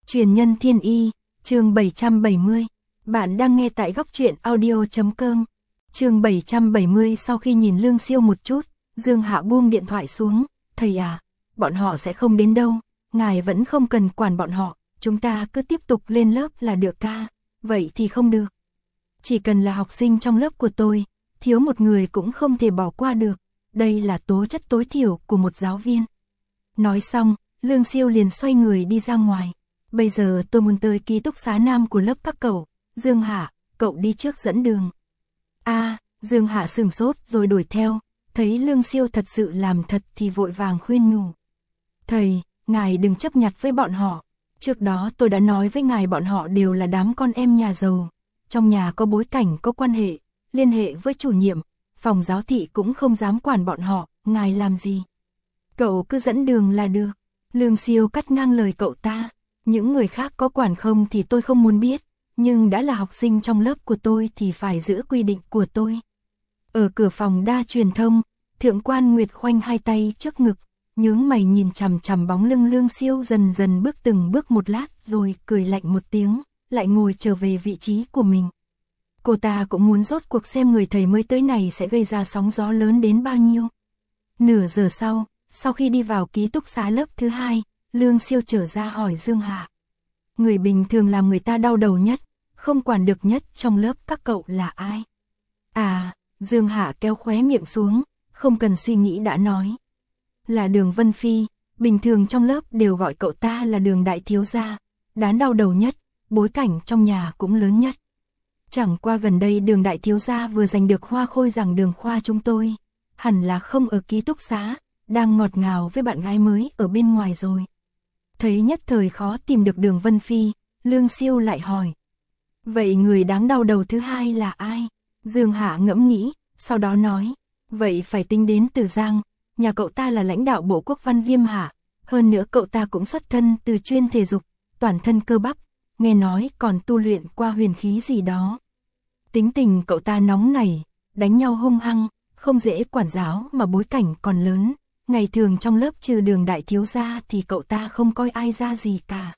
Truyền nhân thiên y, chương 770. Bạn đang nghe tại góc truyện audio.com. Chương 770. Sau khi nhìn Lương Siêu một chút, Dương Hạ buông điện thoại xuống. Thầy à, bọn họ sẽ không đến đâu, ngài vẫn không cần quản bọn họ, chúng ta cứ tiếp tục lên lớp là được ca. Vậy thì không được. Chỉ cần là học sinh trong lớp của tôi, thiếu một người cũng không thể bỏ qua được. Đây là tố chất tối thiểu của một giáo viên. Nói xong, Lương Siêu liền xoay người đi ra ngoài. Bây giờ tôi muốn tới ký túc xá nam của lớp các cậu. Dương Hạ, cậu đi trước dẫn đường. Dương Hạ sửng sốt rồi đuổi theo. Thấy Lương Siêu thật sự làm thật thì vội vàng khuyên nhủ. Thầy, ngài đừng chấp nhặt với bọn họ. Trước đó tôi đã nói với ngài bọn họ đều là đám con em nhà giàu. Trong nhà có bối cảnh, có quan hệ, liên hệ với chủ nhiệm, phòng giáo thị cũng không dám quản bọn họ, ngài làm gì? Cậu cứ dẫn đường là được. Lương Siêu cắt ngang lời cậu ta. Những người khác có quản không thì tôi không muốn biết, nhưng đã là học sinh trong lớp của tôi thì phải giữ quy định của tôi. Ở cửa phòng đa truyền thông, Thượng quan Nguyệt khoanh hai tay trước ngực, nhướng mày nhìn chằm chằm bóng lưng Lương Siêu dần dần bước từng bước một lát rồi cười lạnh một tiếng, lại ngồi trở về vị trí của mình. Cô ta cũng muốn rốt cuộc xem người thầy mới tới này sẽ gây ra sóng gió lớn đến bao nhiêu. Nửa giờ sau khi đi vào ký túc xá lớp thứ 2, Lương Siêu trở ra hỏi Dương Hạ. Người bình thường làm người ta đau đầu nhất, không quản được nhất trong lớp các cậu là ai? Dương Hạ kéo khóe miệng xuống, không cần suy nghĩ đã nói. Là Đường Vân Phi, bình thường trong lớp đều gọi cậu ta là Đường đại thiếu gia, đáng đau đầu nhất, bối cảnh trong nhà cũng lớn nhất. Chẳng qua gần đây Đường đại thiếu gia vừa giành được hoa khôi giảng Đường khoa chúng tôi, hẳn là không ở ký túc xá, đang ngọt ngào với bạn gái mới ở bên ngoài rồi. Thấy nhất thời khó tìm được Đường Vân Phi, Lương Siêu lại hỏi. Vậy người đáng đau đầu thứ hai là ai? Dương Hạ ngẫm nghĩ, sau đó nói. Vậy phải tính đến Từ Giang, nhà cậu ta là lãnh đạo bộ quốc văn Viêm Hạ, hơn nữa cậu ta cũng xuất thân từ chuyên thể dục, toàn thân cơ bắp, nghe nói còn tu luyện qua huyền khí gì đó. Tính tình cậu ta nóng nảy, đánh nhau hung hăng, không dễ quản giáo mà bối cảnh còn lớn. Ngày thường trong lớp trừ Đường đại thiếu gia thì cậu ta không coi ai ra gì cả.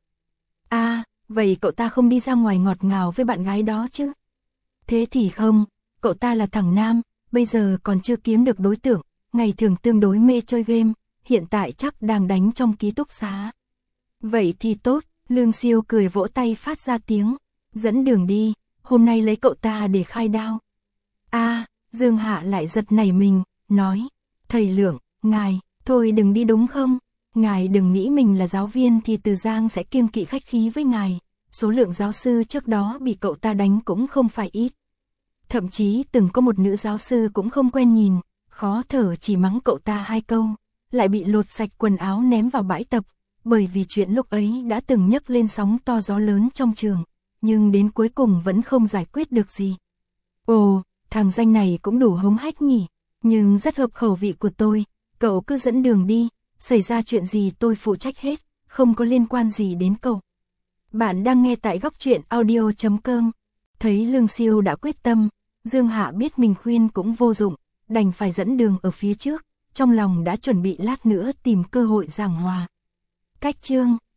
Vậy cậu ta không đi ra ngoài ngọt ngào với bạn gái đó chứ? Thế thì không, cậu ta là thằng nam, bây giờ còn chưa kiếm được đối tượng, ngày thường tương đối mê chơi game, hiện tại chắc đang đánh trong ký túc xá. Vậy thì tốt, Lương Siêu cười vỗ tay phát ra tiếng, dẫn đường đi, hôm nay lấy cậu ta để khai đao. Dương Hạ lại giật nảy mình, nói, thầy Lượng, ngài, thôi đừng đi đúng không? Ngài đừng nghĩ mình là giáo viên thì Từ Giang sẽ kiêng kỵ khách khí với ngài, số lượng giáo sư trước đó bị cậu ta đánh cũng không phải ít. Thậm chí từng có một nữ giáo sư cũng không quen nhìn, khó thở chỉ mắng cậu ta 2 câu, lại bị lột sạch quần áo ném vào bãi tập, bởi vì chuyện lúc ấy đã từng nhấc lên sóng to gió lớn trong trường, nhưng đến cuối cùng vẫn không giải quyết được gì. Ồ, thằng danh này cũng đủ hống hách nhỉ, nhưng rất hợp khẩu vị của tôi, cậu cứ dẫn đường đi, xảy ra chuyện gì tôi phụ trách hết, không có liên quan gì đến cậu. Bạn đang nghe tại góc truyện audio.com. Thấy Lương Siêu đã quyết tâm, Dương Hạ biết mình khuyên cũng vô dụng, đành phải dẫn đường ở phía trước, trong lòng đã chuẩn bị lát nữa tìm cơ hội giảng hòa. Cách chương